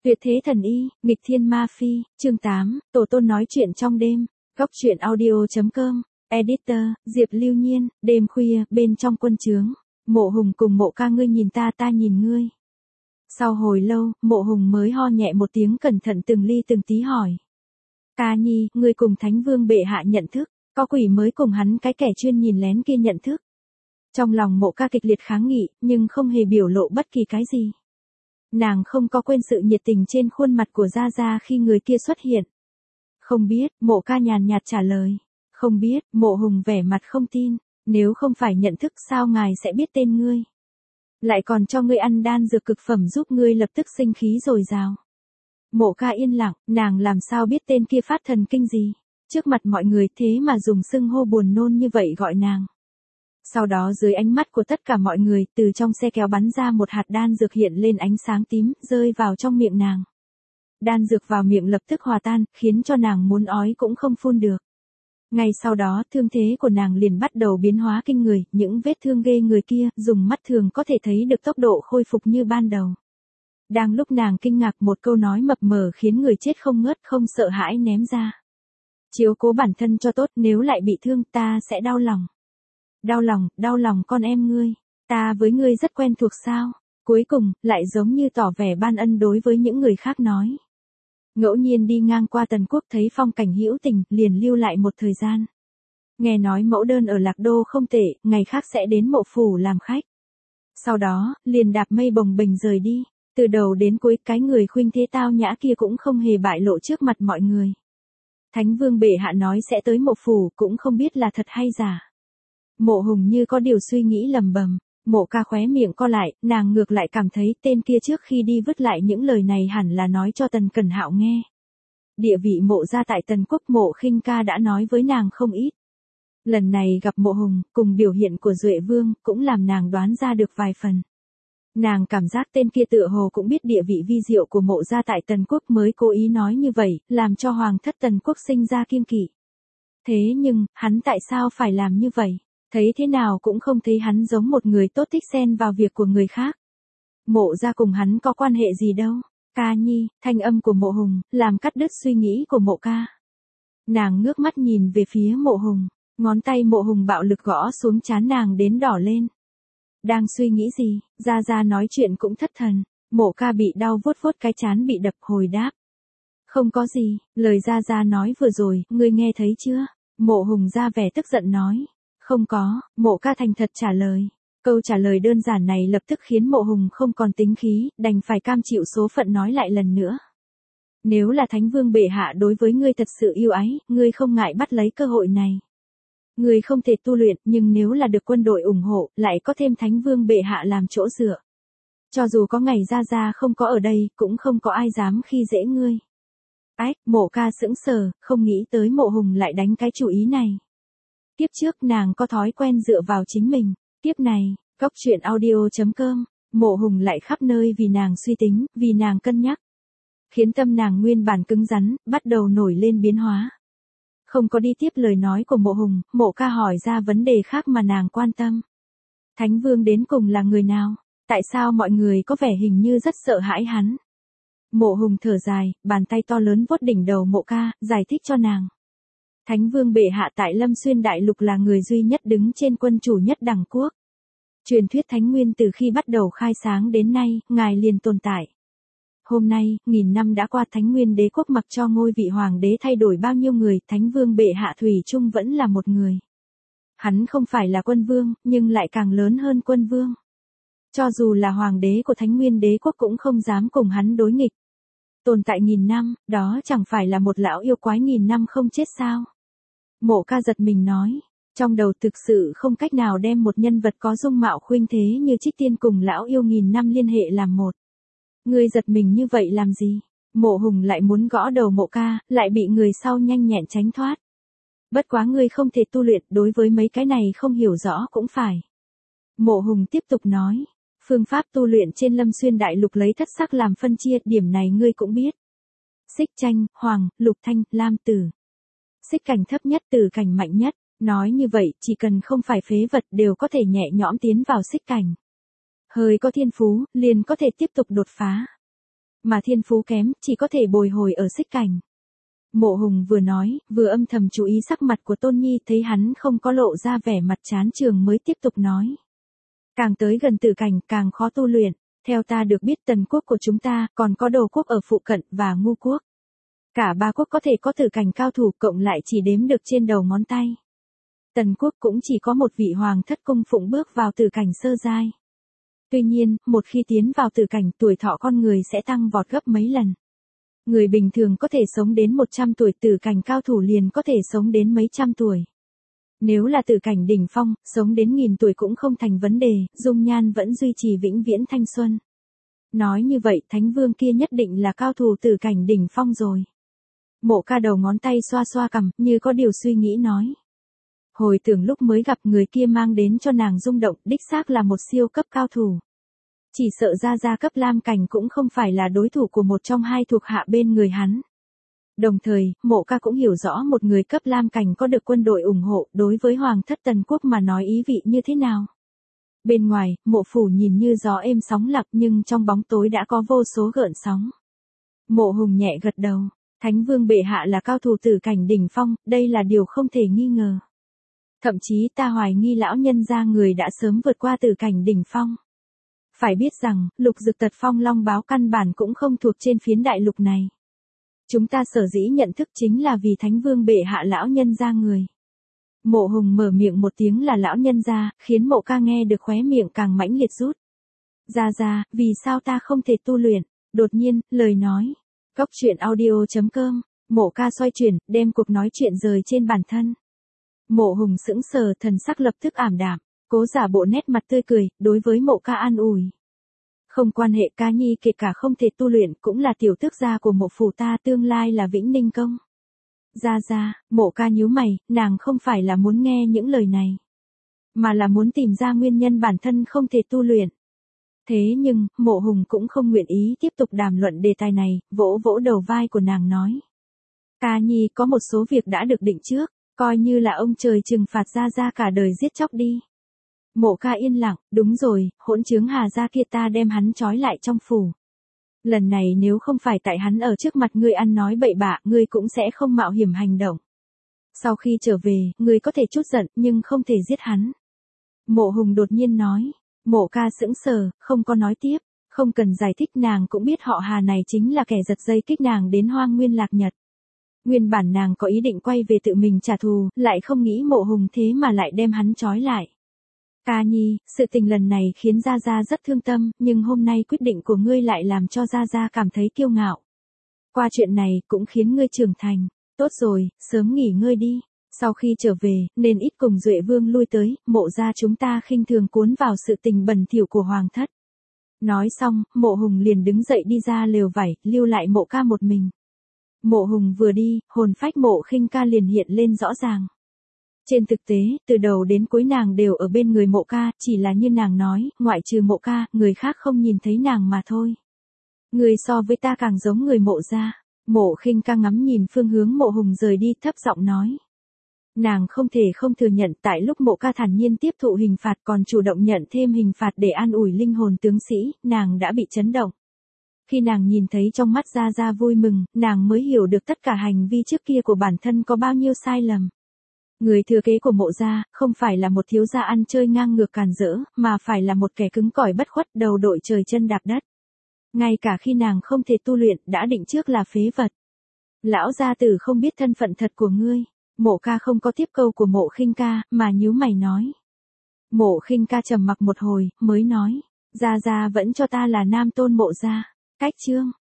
Tuyệt thế thần y, nghịch thiên ma phi, chương 8, tổ tôn nói chuyện trong đêm, góc truyện audio.com, editor, Diệp Lưu Nhiên, đêm khuya, bên trong quân trướng, Mộ Hùng cùng Mộ ca ngươi nhìn ta nhìn ngươi. Sau hồi lâu, Mộ Hùng mới ho nhẹ một tiếng cẩn thận từng ly từng tí hỏi. Ca nhi, ngươi cùng Thánh Vương bệ hạ nhận thức, có quỷ mới cùng hắn cái kẻ chuyên nhìn lén kia nhận thức. Trong lòng Mộ ca kịch liệt kháng nghị, nhưng không hề biểu lộ bất kỳ cái gì. Nàng không có quên sự nhiệt tình trên khuôn mặt của Gia Gia khi người kia xuất hiện. Không biết, Mộ ca nhàn nhạt trả lời. Không biết, Mộ Hùng vẻ mặt không tin, nếu không phải nhận thức sao ngài sẽ biết tên ngươi. Lại còn cho ngươi ăn đan dược cực phẩm giúp ngươi lập tức sinh khí dồi dào. Mộ ca yên lặng, nàng làm sao biết tên kia phát thần kinh gì. Trước mặt mọi người thế mà dùng xưng hô buồn nôn như vậy gọi nàng. Sau đó dưới ánh mắt của tất cả mọi người, từ trong xe kéo bắn ra một hạt đan dược hiện lên ánh sáng tím, rơi vào trong miệng nàng. Đan dược vào miệng lập tức hòa tan, khiến cho nàng muốn ói cũng không phun được. Ngay sau đó, thương thế của nàng liền bắt đầu biến hóa kinh người, những vết thương ghê người kia, dùng mắt thường có thể thấy được tốc độ khôi phục như ban đầu. Đang lúc nàng kinh ngạc, một câu nói mập mờ khiến người chết không ngớt, không sợ hãi ném ra. Chiếu cố bản thân cho tốt, nếu lại bị thương ta sẽ đau lòng. Đau lòng con em ngươi, ta với ngươi rất quen thuộc sao, cuối cùng, lại giống như tỏ vẻ ban ân đối với những người khác nói. Ngẫu nhiên đi ngang qua Tần Quốc thấy phong cảnh hữu tình, liền lưu lại một thời gian. Nghe nói mẫu đơn ở Lạc Đô không tệ, ngày khác sẽ đến Mộ phủ làm khách. Sau đó, liền đạp mây bồng bềnh rời đi, từ đầu đến cuối cái người khuynh thế tao nhã kia cũng không hề bại lộ trước mặt mọi người. Thánh Vương bệ hạ nói sẽ tới Mộ phủ, cũng không biết là thật hay giả. Mộ Hùng như có điều suy nghĩ lầm bầm, Mộ ca khóe miệng co lại, nàng ngược lại cảm thấy tên kia trước khi đi vứt lại những lời này hẳn là nói cho Tần Cẩn Hạo nghe. Địa vị Mộ gia tại Tần Quốc, Mộ Khinh ca đã nói với nàng không ít. Lần này gặp Mộ Hùng, cùng biểu hiện của Duệ Vương, cũng làm nàng đoán ra được vài phần. Nàng cảm giác tên kia tựa hồ cũng biết địa vị vi diệu của Mộ gia tại Tần Quốc mới cố ý nói như vậy, làm cho Hoàng thất Tần Quốc sinh ra kiêng kỵ. Thế nhưng, hắn tại sao phải làm như vậy? Thấy thế nào cũng không thấy hắn giống một người tốt thích xen vào việc của người khác. Mộ gia cùng hắn có quan hệ gì đâu. Ca nhi, thanh âm của Mộ Hùng, làm cắt đứt suy nghĩ của Mộ ca. Nàng ngước mắt nhìn về phía Mộ Hùng, ngón tay Mộ Hùng bạo lực gõ xuống trán nàng đến đỏ lên. Đang suy nghĩ gì, Gia Gia nói chuyện cũng thất thần, Mộ ca bị đau vuốt vuốt cái trán bị đập hồi đáp. Không có gì, lời Gia Gia nói vừa rồi, ngươi nghe thấy chưa? Mộ Hùng ra vẻ tức giận nói. Không có, Mộ ca thành thật trả lời. Câu trả lời đơn giản này lập tức khiến Mộ Hùng không còn tính khí, đành phải cam chịu số phận nói lại lần nữa. Nếu là Thánh Vương bệ hạ đối với ngươi thật sự yêu ái, ngươi không ngại bắt lấy cơ hội này. Ngươi không thể tu luyện, nhưng nếu là được quân đội ủng hộ, lại có thêm Thánh Vương bệ hạ làm chỗ dựa. Cho dù có ngày Gia Gia không có ở đây, cũng không có ai dám khi dễ ngươi. Ách, Mộ ca sững sờ, không nghĩ tới Mộ Hùng lại đánh cái chủ ý này. Kiếp trước nàng có thói quen dựa vào chính mình, kiếp này, góc truyện audio.com, Mộ Hùng lại khắp nơi vì nàng suy tính, vì nàng cân nhắc. Khiến tâm nàng nguyên bản cứng rắn, bắt đầu nổi lên biến hóa. Không có đi tiếp lời nói của Mộ Hùng, Mộ ca hỏi ra vấn đề khác mà nàng quan tâm. Thánh Vương đến cùng là người nào? Tại sao mọi người có vẻ hình như rất sợ hãi hắn? Mộ Hùng thở dài, bàn tay to lớn vuốt đỉnh đầu Mộ ca, giải thích cho nàng. Thánh Vương bệ hạ tại Lâm Xuyên Đại Lục là người duy nhất đứng trên quân chủ nhất đẳng quốc. Truyền thuyết Thánh Nguyên từ khi bắt đầu khai sáng đến nay, ngài liền tồn tại. Hôm nay, 1000 năm đã qua, Thánh Nguyên đế quốc mặc cho ngôi vị hoàng đế thay đổi bao nhiêu người, Thánh Vương bệ hạ thủy chung vẫn là một người. Hắn không phải là quân vương, nhưng lại càng lớn hơn quân vương. Cho dù là hoàng đế của Thánh Nguyên đế quốc cũng không dám cùng hắn đối nghịch. Tồn tại 1000 năm, đó chẳng phải là một lão yêu quái 1000 năm không chết sao? Mộ ca giật mình nói, trong đầu thực sự không cách nào đem một nhân vật có dung mạo khuynh thế như Trích Tiên cùng lão yêu 1000 năm liên hệ làm một. Ngươi giật mình như vậy làm gì? Mộ Hùng lại muốn gõ đầu Mộ ca, lại bị người sau nhanh nhẹn tránh thoát. Bất quá ngươi không thể tu luyện, đối với mấy cái này không hiểu rõ cũng phải. Mộ Hùng tiếp tục nói, phương pháp tu luyện trên Lâm Xuyên Đại Lục lấy thất sắc làm phân chia, điểm này ngươi cũng biết. Xích tranh, hoàng, lục thanh, lam tử. Xích cảnh thấp nhất, tử cảnh mạnh nhất, nói như vậy, chỉ cần không phải phế vật đều có thể nhẹ nhõm tiến vào xích cảnh. Hơi có thiên phú, liền có thể tiếp tục đột phá. mà thiên phú kém, chỉ có thể bồi hồi ở xích cảnh. Mộ Hùng vừa nói, vừa âm thầm chú ý sắc mặt của Tôn Nhi, thấy hắn không có lộ ra vẻ mặt chán chường mới tiếp tục nói. Càng tới gần tử cảnh, càng khó tu luyện. Theo ta được biết Tần quốc của chúng ta, còn có Đồ quốc ở phụ cận, và Ngu quốc. Cả ba quốc có thể có tử cảnh cao thủ, cộng lại chỉ đếm được trên đầu ngón tay. Tần quốc cũng chỉ có một vị hoàng thất cung phụng bước vào tử cảnh sơ giai. Tuy nhiên, một khi tiến vào tử cảnh, tuổi thọ con người sẽ tăng vọt gấp mấy lần. Người bình thường có thể sống đến 100 tuổi, tử cảnh cao thủ liền có thể sống đến mấy trăm tuổi. Nếu là tử cảnh đỉnh phong, sống đến 1000 tuổi cũng không thành vấn đề, dung nhan vẫn duy trì vĩnh viễn thanh xuân. Nói như vậy, Thánh Vương kia nhất định là cao thủ tử cảnh đỉnh phong rồi. Mộ Ca đầu ngón tay xoa xoa cằm, như có điều suy nghĩ nói. Hồi tưởng lúc mới gặp người kia mang đến cho nàng rung động, đích xác là một siêu cấp cao thủ. Chỉ sợ Gia cấp lam cảnh cũng không phải là đối thủ của một trong hai thuộc hạ bên người hắn. Đồng thời, Mộ Ca cũng hiểu rõ một người cấp lam cảnh có được quân đội ủng hộ, đối với Hoàng thất Tần quốc mà nói ý vị như thế nào. Bên ngoài, mộ phủ nhìn như gió êm sóng lặng, nhưng trong bóng tối đã có vô số gợn sóng. Mộ Hùng nhẹ gật đầu, Thánh Vương bệ hạ là cao thủ tử cảnh đỉnh phong, đây là điều không thể nghi ngờ. Thậm chí ta hoài nghi lão nhân gia người đã sớm vượt qua tử cảnh đỉnh phong. Phải biết rằng, lục dực tật phong long báo căn bản cũng không thuộc trên phiến đại lục này. Chúng ta sở dĩ nhận thức chính là vì Thánh Vương bệ hạ lão nhân gia người. Mộ Hùng mở miệng một tiếng là lão nhân gia, khiến Mộ Ca nghe được khóe miệng càng mãnh liệt rút. Gia, vì sao ta không thể tu luyện? Đột nhiên, lời nói. Góc truyện audio.com, Mộ Ca xoay chuyển, đem cuộc nói chuyện rời trên bản thân. Mộ Hùng sững sờ, thần sắc lập tức ảm đạm, cố giả bộ nét mặt tươi cười, đối với Mộ Ca an ủi. Không quan hệ, Ca nhi kể cả không thể tu luyện cũng là tiểu tước gia của mộ phủ ta, tương lai là Vĩnh Ninh công. Gia, Mộ Ca nhíu mày, nàng không phải là muốn nghe những lời này, mà là muốn tìm ra nguyên nhân bản thân không thể tu luyện. Thế nhưng, Mộ Hùng cũng không nguyện ý tiếp tục đàm luận đề tài này, vỗ vỗ đầu vai của nàng nói. Ca nhi có một số việc đã được định trước, coi như là ông trời trừng phạt Gia cả đời giết chóc đi. Mộ Ca yên lặng, đúng rồi, hỗn trướng Hà gia kia ta đem hắn trói lại trong phủ. Lần này nếu không phải tại hắn ở trước mặt ngươi ăn nói bậy bạ, ngươi cũng sẽ không mạo hiểm hành động. Sau khi trở về, ngươi có thể chút giận, nhưng không thể giết hắn. Mộ Hùng đột nhiên nói. Mộ Ca sững sờ, không có nói tiếp, không cần giải thích, nàng cũng biết họ Hà này chính là kẻ giật dây kích nàng đến Hoang Nguyên Lạc Nhật. Nguyên bản nàng có ý định quay về tự mình trả thù, lại không nghĩ Mộ Hùng thế mà lại đem hắn trói lại. Ca nhi, sự tình lần này khiến Gia rất thương tâm, nhưng hôm nay quyết định của ngươi lại làm cho Gia cảm thấy kiêu ngạo. Qua chuyện này cũng khiến ngươi trưởng thành. Tốt rồi, sớm nghỉ ngơi đi. Sau khi trở về, nên ít cùng Duệ Vương lui tới, Mộ gia chúng ta khinh thường cuốn vào sự tình bẩn thỉu của Hoàng thất. Nói xong, Mộ Hùng liền đứng dậy đi ra lều vải, lưu lại Mộ Ca một mình. Mộ Hùng vừa đi, hồn phách Mộ Khinh Ca liền hiện lên rõ ràng. Trên thực tế, từ đầu đến cuối nàng đều ở bên người Mộ Ca, chỉ là như nàng nói, ngoại trừ Mộ Ca, người khác không nhìn thấy nàng mà thôi. Người so với ta càng giống người Mộ gia. Mộ Khinh Ca ngắm nhìn phương hướng Mộ Hùng rời đi, thấp giọng nói. Nàng không thể không thừa nhận, tại lúc Mộ Ca thản nhiên tiếp thụ hình phạt còn chủ động nhận thêm hình phạt để an ủi linh hồn tướng sĩ, nàng đã bị chấn động. Khi nàng nhìn thấy trong mắt Gia vui mừng, nàng mới hiểu được tất cả hành vi trước kia của bản thân có bao nhiêu sai lầm. Người thừa kế của Mộ gia, không phải là một thiếu gia ăn chơi ngang ngược càn rỡ, mà phải là một kẻ cứng cỏi bất khuất, đầu đội trời chân đạp đất. Ngay cả khi nàng không thể tu luyện, đã định trước là phế vật. Lão gia tử không biết thân phận thật của ngươi. Mộ Ca không có tiếp câu của Mộ Khinh Ca, mà nhíu mày nói. Mộ Khinh Ca trầm mặc một hồi, mới nói. Gia vẫn cho ta là nam tôn Mộ gia. Cách chương.